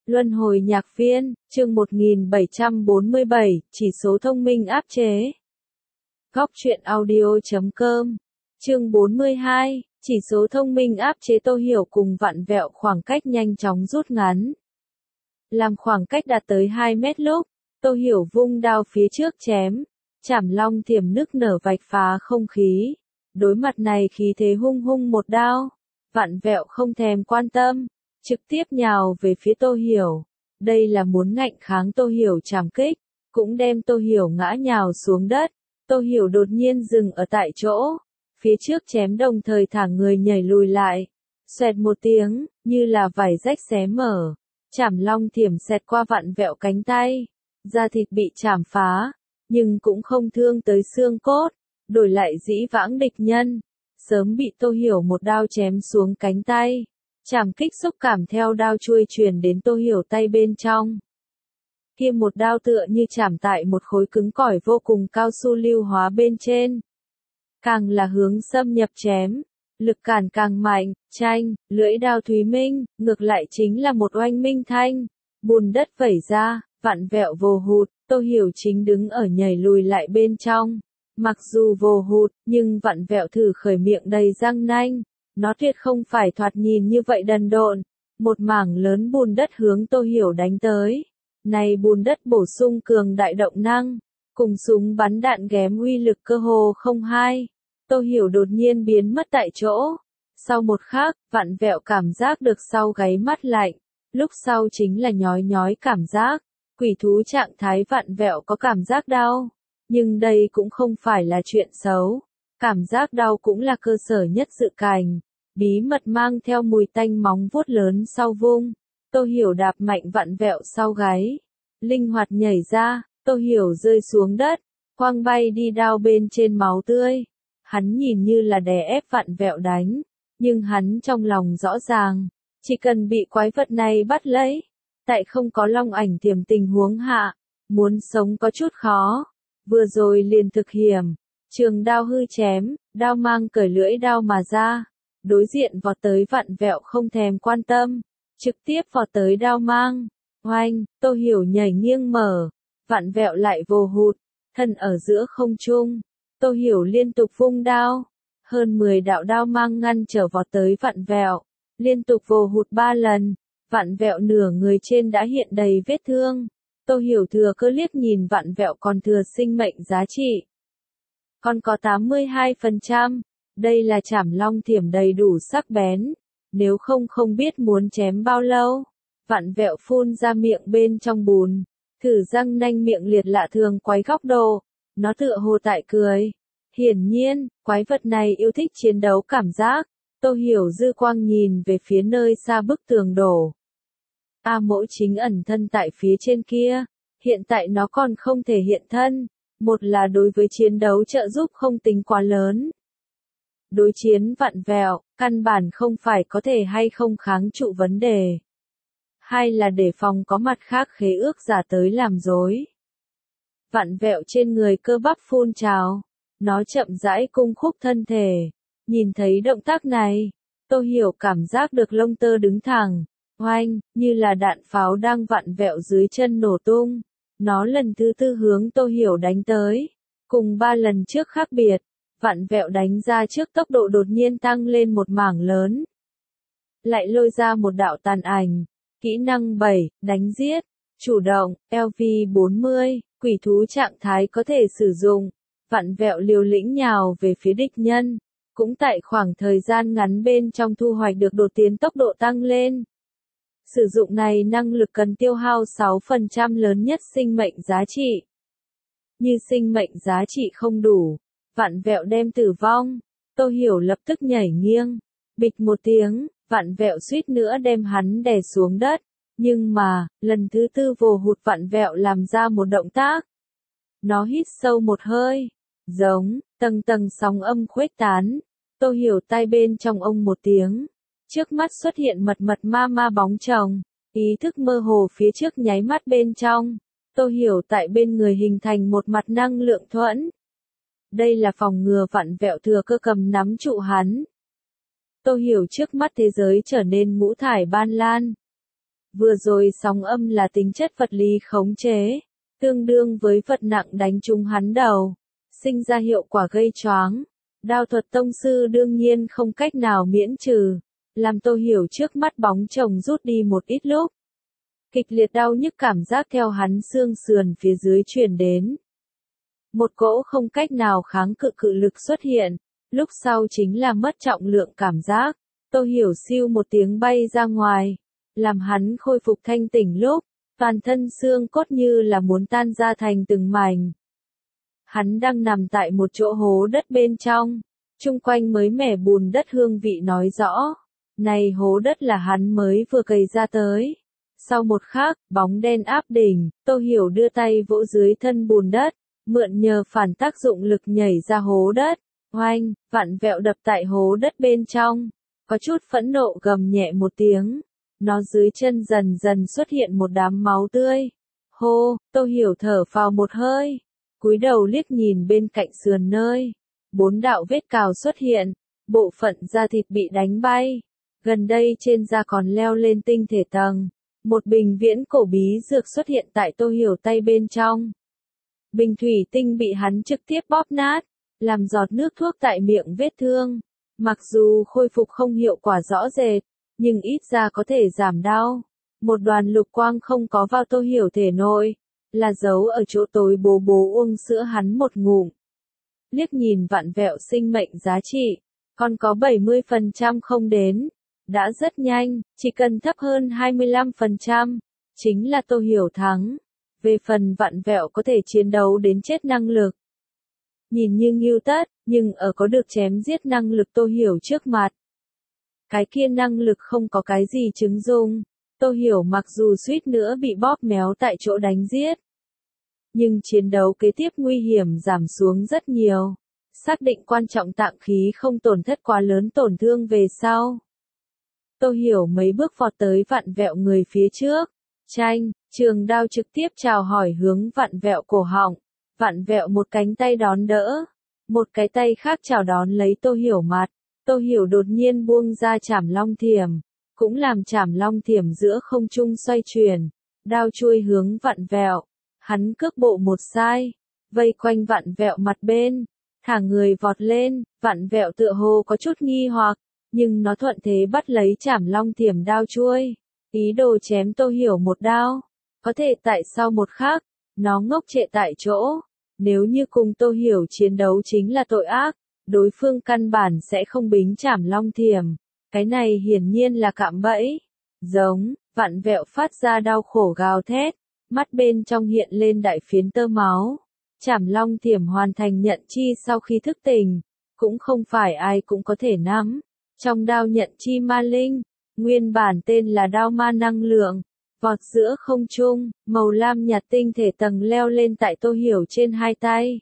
Luân hồi nhạc viên, chương 1747, chỉ số thông minh áp chế. Góc truyện audio.com, chương 42, chỉ số thông minh áp chế. Tô Hiểu cùng vặn vẹo khoảng cách nhanh chóng rút ngắn. Làm khoảng cách đạt tới 2 mét lúc, Tô Hiểu vung đao phía trước chém, chảm long thiểm nức nở vạch phá không khí. Đối mặt này khí thế hung hung một đao, vặn vẹo không thèm quan tâm, trực tiếp nhào về phía Tô Hiểu. Đây là muốn ngạnh kháng Tô Hiểu trảm kích, cũng đem Tô Hiểu ngã nhào xuống đất. Tô Hiểu đột nhiên dừng ở tại chỗ, phía trước chém đồng thời thả người nhảy lùi lại. Xoẹt một tiếng, như là vải rách xé mở, chảm long thiểm xẹt qua vặn vẹo cánh tay, da thịt bị chảm phá, nhưng cũng không thương tới xương cốt. Đổi lại dĩ vãng địch nhân, sớm bị Tô Hiểu một đao chém xuống cánh tay. Chảm kích xúc cảm theo đao chuôi truyền đến Tô Hiểu tay bên trong. Kia một đao tựa như chảm tại một khối cứng cỏi vô cùng cao su lưu hóa bên trên. Càng là hướng xâm nhập chém, lực cản càng mạnh, chanh, lưỡi đao thúy minh, ngược lại chính là một oanh minh thanh. Bùn đất vẩy ra, vặn vẹo vồ hụt, Tô Hiểu chính đứng ở nhảy lùi lại bên trong. Mặc dù vồ hụt, nhưng vặn vẹo thử khởi miệng đầy răng nanh. Nó tuyệt không phải thoạt nhìn như vậy đần độn. Một mảng lớn bùn đất hướng Tô Hiểu đánh tới. Này bùn đất bổ sung cường đại động năng, cùng súng bắn đạn ghém uy lực cơ hồ không hai. Tô Hiểu đột nhiên biến mất tại chỗ. Sau một khắc, vặn vẹo cảm giác được sau gáy mắt lạnh. Lúc sau chính là nhói nhói cảm giác. Quỷ thú trạng thái vặn vẹo có cảm giác đau. Nhưng đây cũng không phải là chuyện xấu. Cảm giác đau cũng là cơ sở nhất dự cảnh. Bí mật mang theo mùi tanh móng vuốt lớn sau vung. Tô Hiểu đạp mạnh vặn vẹo sau gáy. Linh hoạt nhảy ra, Tô Hiểu rơi xuống đất. Quăng bay đi đao bên trên máu tươi. Hắn nhìn như là đè ép vặn vẹo đánh. Nhưng hắn trong lòng rõ ràng. Chỉ cần bị quái vật này bắt lấy. Tại không có long ảnh tiềm tình huống hạ. Muốn sống có chút khó. Vừa rồi liền thực hiểm. Trường đao hư chém, đao mang cởi lưỡi đao mà ra. Đối diện vọt tới vặn vẹo không thèm quan tâm. Trực tiếp vọt tới đao mang. Oanh, Tô Hiểu nhảy nghiêng mở. Vặn vẹo lại vồ hụt. Thân ở giữa không trung. Tô Hiểu liên tục vung đao. Hơn 10 đạo đao mang ngăn trở vọt tới vặn vẹo. Liên tục vồ hụt 3 lần. Vặn vẹo nửa người trên đã hiện đầy vết thương. Tô Hiểu thừa cơ liếc nhìn vặn vẹo còn thừa sinh mệnh giá trị. Còn có 82%. Đây là chảm long thiểm đầy đủ sắc bén. Nếu không biết muốn chém bao lâu. Vặn vẹo phun ra miệng bên trong bùn. Thử răng nanh miệng liệt lạ thường quái góc độ. Nó tựa hồ tại cười. Hiển nhiên, quái vật này yêu thích chiến đấu cảm giác. Tô Hiểu dư quang nhìn về phía nơi xa bức tường đổ. A Mỗ chính ẩn thân tại phía trên kia. Hiện tại nó còn không thể hiện thân. Một là đối với chiến đấu trợ giúp không tính quá lớn. Đối chiến vặn vẹo, căn bản không phải có thể hay không kháng trụ vấn đề. Hai là để phòng có mặt khác khế ước giả tới làm dối. Vặn vẹo trên người cơ bắp phun trào. Nó chậm rãi cung khúc thân thể. Nhìn thấy động tác này, Tô Hiểu cảm giác được lông tơ đứng thẳng. Oanh, như là đạn pháo đang vặn vẹo dưới chân nổ tung. Nó lần thứ tư hướng Tô Hiểu đánh tới. Cùng 3 lần trước khác biệt. Vặn vẹo đánh ra trước tốc độ đột nhiên tăng lên một mảng lớn. Lại lôi ra một đạo tàn ảnh. Kỹ năng 7, đánh giết. Chủ động, LV40, quỷ thú trạng thái có thể sử dụng. Vặn vẹo liều lĩnh nhào về phía địch nhân. Cũng tại khoảng thời gian ngắn bên trong thu hoạch được đột tiến tốc độ tăng lên. Sử dụng này năng lực cần tiêu hao 6% lớn nhất sinh mệnh giá trị. Như sinh mệnh giá trị không đủ. Vặn vẹo đem tử vong. Tô Hiểu lập tức nhảy nghiêng. Bịch một tiếng, vặn vẹo suýt nữa đem hắn đè xuống đất. Nhưng mà, lần thứ tư vồ hụt vặn vẹo làm ra một động tác. Nó hít sâu một hơi. Giống, tầng tầng sóng âm khuếch tán. Tô Hiểu tai bên trong ông một tiếng. Trước mắt xuất hiện mật ma bóng chồng. Ý thức mơ hồ phía trước nháy mắt bên trong. Tô Hiểu tại bên người hình thành một mặt năng lượng thuẫn. Đây là phòng ngừa vặn vẹo thừa cơ cầm nắm trụ hắn. Tô Hiểu trước mắt thế giới trở nên ngũ thải ban lan. Vừa rồi sóng âm là tính chất vật lý khống chế, tương đương với vật nặng đánh trúng hắn đầu, sinh ra hiệu quả gây choáng. Đao thuật tông sư đương nhiên không cách nào miễn trừ, làm Tô Hiểu trước mắt bóng chồng rút đi một ít lúc. Kịch liệt đau nhức cảm giác theo hắn xương sườn phía dưới truyền đến. Một cỗ không cách nào kháng cự cự lực xuất hiện, lúc sau chính là mất trọng lượng cảm giác. Tô Hiểu siêu một tiếng bay ra ngoài, làm hắn khôi phục thanh tỉnh lúc, toàn thân xương cốt như là muốn tan ra thành từng mảnh. Hắn đang nằm tại một chỗ hố đất bên trong, chung quanh mới mẻ bùn đất hương vị nói rõ. Này hố đất là hắn mới vừa cày ra tới. Sau một khắc, bóng đen áp đỉnh, Tô Hiểu đưa tay vỗ dưới thân bùn đất, mượn nhờ phản tác dụng lực nhảy ra hố đất. Oanh, vặn vẹo đập tại hố đất bên trong. Có chút phẫn nộ gầm nhẹ một tiếng. Nó dưới chân dần dần xuất hiện một đám máu tươi. Hô, Tô Hiểu thở phào một hơi. Cúi đầu liếc nhìn bên cạnh sườn nơi. 4 đạo vết cào xuất hiện. Bộ phận da thịt bị đánh bay. Gần đây trên da còn leo lên tinh thể tầng. Một bình viễn cổ bí dược xuất hiện tại Tô Hiểu tay bên trong. Bình thủy tinh bị hắn trực tiếp bóp nát, làm giọt nước thuốc tại miệng vết thương. Mặc dù khôi phục không hiệu quả rõ rệt, nhưng ít ra có thể giảm đau. Một đoàn lục quang không có vào Tô Hiểu thể nội, là giấu ở chỗ tối bố bố uống sữa hắn một ngụm. Liếc nhìn vặn vẹo sinh mệnh giá trị, còn có 70% không đến. Đã rất nhanh, chỉ cần thấp hơn 25%, chính là Tô Hiểu thắng. Về phần vặn vẹo có thể chiến đấu đến chết năng lực. Nhìn như nghêu tất, nhưng ở có được chém giết năng lực Tô Hiểu trước mặt. Cái kia năng lực không có cái gì chứng dụng. Tô Hiểu mặc dù suýt nữa bị bóp méo tại chỗ đánh giết. Nhưng chiến đấu kế tiếp nguy hiểm giảm xuống rất nhiều. Xác định quan trọng tạng khí không tổn thất quá lớn tổn thương về sau. Tô Hiểu mấy bước vọt tới vặn vẹo người phía trước. Chanh, trường đao trực tiếp chào hỏi hướng vặn vẹo cổ họng. Vặn vẹo một cánh tay đón đỡ. Một cái tay khác chào đón lấy Tô Hiểu mặt. Tô Hiểu đột nhiên buông ra chảm long thiểm. Cũng làm chảm long thiểm giữa không trung xoay chuyển. Đao chui hướng vặn vẹo. Hắn cước bộ một sai. Vây quanh vặn vẹo mặt bên. Thả người vọt lên. Vặn vẹo tựa hồ có chút nghi hoặc. Nhưng nó thuận thế bắt lấy chảm long thiểm đao chuôi. Ý đồ chém Tô Hiểu một đao. Có thể tại sau một khắc, nó ngốc trệ tại chỗ. Nếu như cùng Tô Hiểu chiến đấu chính là tội ác, đối phương căn bản sẽ không bính chảm long thiểm. Cái này hiển nhiên là cạm bẫy. Giống, vặn vẹo phát ra đau khổ gào thét. Mắt bên trong hiện lên đại phiến tơ máu. Chảm long thiểm hoàn thành nhận chi sau khi thức tỉnh. Cũng không phải ai cũng có thể nắm. Trong đao nhận chi ma linh, nguyên bản tên là đao ma năng lượng, vọt giữa không trung, màu lam nhạt tinh thể tầng leo lên tại Tô Hiểu trên hai tay.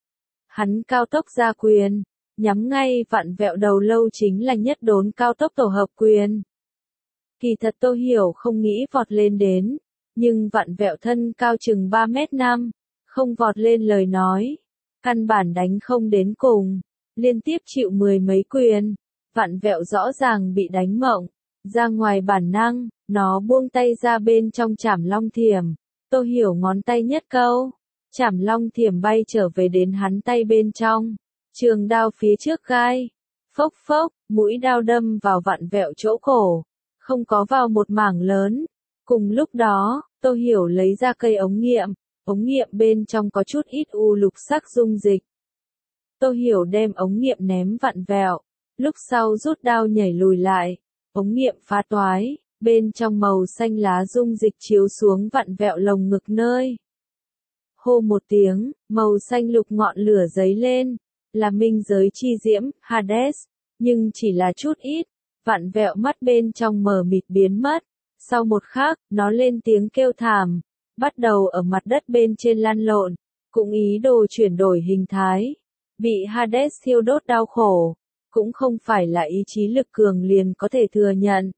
Hắn cao tốc ra quyền, nhắm ngay vặn vẹo đầu lâu chính là nhất đốn cao tốc tổ hợp quyền. Kỳ thật Tô Hiểu không nghĩ vọt lên đến, nhưng vặn vẹo thân cao chừng 3m5, không vọt lên lời nói, căn bản đánh không đến cùng, liên tiếp chịu 10 mấy quyền. Vặn vẹo rõ ràng bị đánh mộng, ra ngoài bản năng, nó buông tay ra bên trong chảm long thiểm. Tô Hiểu ngón tay nhất câu, chảm long thiểm bay trở về đến hắn tay bên trong. Trường đao phía trước gai, phốc phốc, mũi đao đâm vào vặn vẹo chỗ cổ, không có vào một mảng lớn. Cùng lúc đó, Tô Hiểu lấy ra cây ống nghiệm bên trong có chút ít u lục sắc dung dịch. Tô Hiểu đem ống nghiệm ném vặn vẹo. Lúc sau rút đao nhảy lùi lại, ống nghiệm phá toái, bên trong màu xanh lá dung dịch chiếu xuống vặn vẹo lồng ngực nơi. Hô một tiếng, màu xanh lục ngọn lửa giấy lên, là minh giới chi diễm, Hades, nhưng chỉ là chút ít, vặn vẹo mắt bên trong mờ mịt biến mất. Sau một khắc, nó lên tiếng kêu thảm, bắt đầu ở mặt đất bên trên lăn lộn, cũng ý đồ chuyển đổi hình thái, bị Hades thiêu đốt đau khổ. Cũng không phải là ý chí lực cường liền có thể thừa nhận.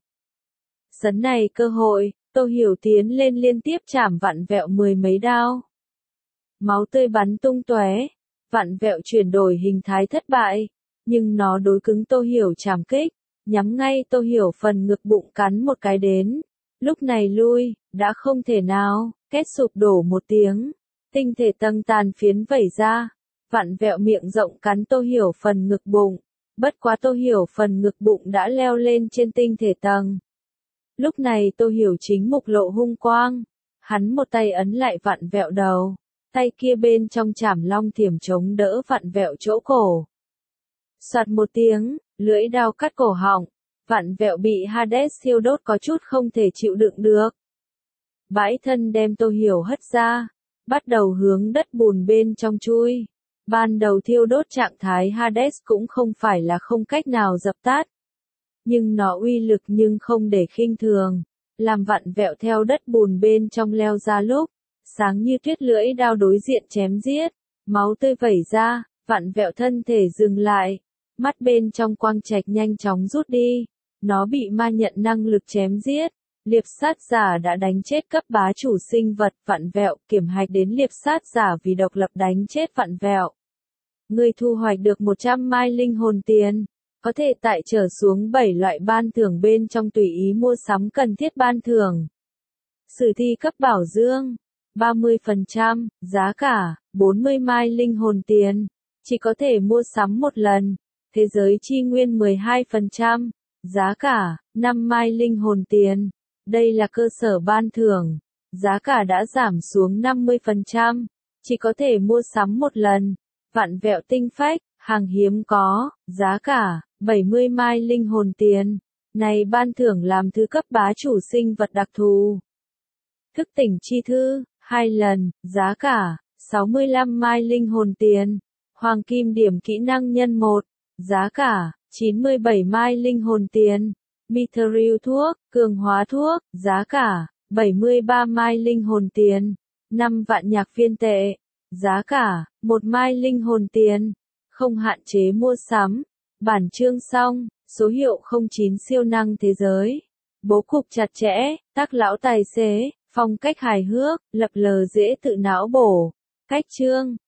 Sấn này cơ hội, Tô Hiểu tiến lên liên tiếp chảm vặn vẹo 10 mấy đao. Máu tươi bắn tung tóe, vặn vẹo chuyển đổi hình thái thất bại, nhưng nó đối cứng Tô Hiểu chảm kích, nhắm ngay Tô Hiểu phần ngực bụng cắn một cái đến. Lúc này lui, đã không thể nào, két sụp đổ một tiếng. Tinh thể tầng tàn phiến vẩy ra, vặn vẹo miệng rộng cắn Tô Hiểu phần ngực bụng. Bất quá Tô Hiểu phần ngực bụng đã leo lên trên tinh thể tầng. Lúc này Tô Hiểu chính mục lộ hung quang. Hắn một tay ấn lại vặn vẹo đầu. Tay kia bên trong chảm long thiểm chống đỡ vặn vẹo chỗ cổ. Soạt một tiếng, lưỡi đao cắt cổ họng. Vặn vẹo bị Hades thiêu đốt có chút không thể chịu đựng được. Bãi thân đem Tô Hiểu hất ra. Bắt đầu hướng đất bùn bên trong chui. Ban đầu thiêu đốt trạng thái Hades cũng không phải là không cách nào dập tắt. Nhưng nó uy lực nhưng không để khinh thường. Làm vặn vẹo theo đất bùn bên trong leo ra lúc. Sáng như tuyết lưỡi đao đối diện chém giết. Máu tươi vẩy ra, vặn vẹo thân thể dừng lại. Mắt bên trong quang trạch nhanh chóng rút đi. Nó bị ma nhận năng lực chém giết. Liệp sát giả đã đánh chết cấp bá chủ sinh vật vặn vẹo, kiểm hạch đến liệp sát giả vì độc lập đánh chết vặn vẹo. Người thu hoạch được 100 mai linh hồn tiền. Có thể tại trở xuống 7 loại ban thưởng bên trong tùy ý mua sắm cần thiết ban thưởng. Sử thi cấp bảo dương. 30%, giá cả, 40 mai linh hồn tiền. Chỉ có thể mua sắm một lần. Thế giới chi nguyên 12%, giá cả, 5 mai linh hồn tiền. Đây là cơ sở ban thưởng. Giá cả đã giảm xuống 50%. Chỉ có thể mua sắm một lần. Vặn vẹo tinh phách, hàng hiếm có, giá cả, 70 mai linh hồn tiền. Này ban thưởng làm thứ cấp bá chủ sinh vật đặc thù. Thức tỉnh chi thư, 2 lần, giá cả, 65 mai linh hồn tiền. Hoàng kim điểm kỹ năng nhân 1, giá cả, 97 mai linh hồn tiền. Mithril thuốc, cường hóa thuốc, giá cả, 73 mai linh hồn tiền. 5 vạn nhạc phiên tệ, giá cả, 1 mai linh hồn tiền. Không hạn chế mua sắm. Bản chương xong, số hiệu 09 siêu năng thế giới. Bố cục chặt chẽ, tác lão tài xế, phong cách hài hước, lập lờ dễ tự não bổ. Cách chương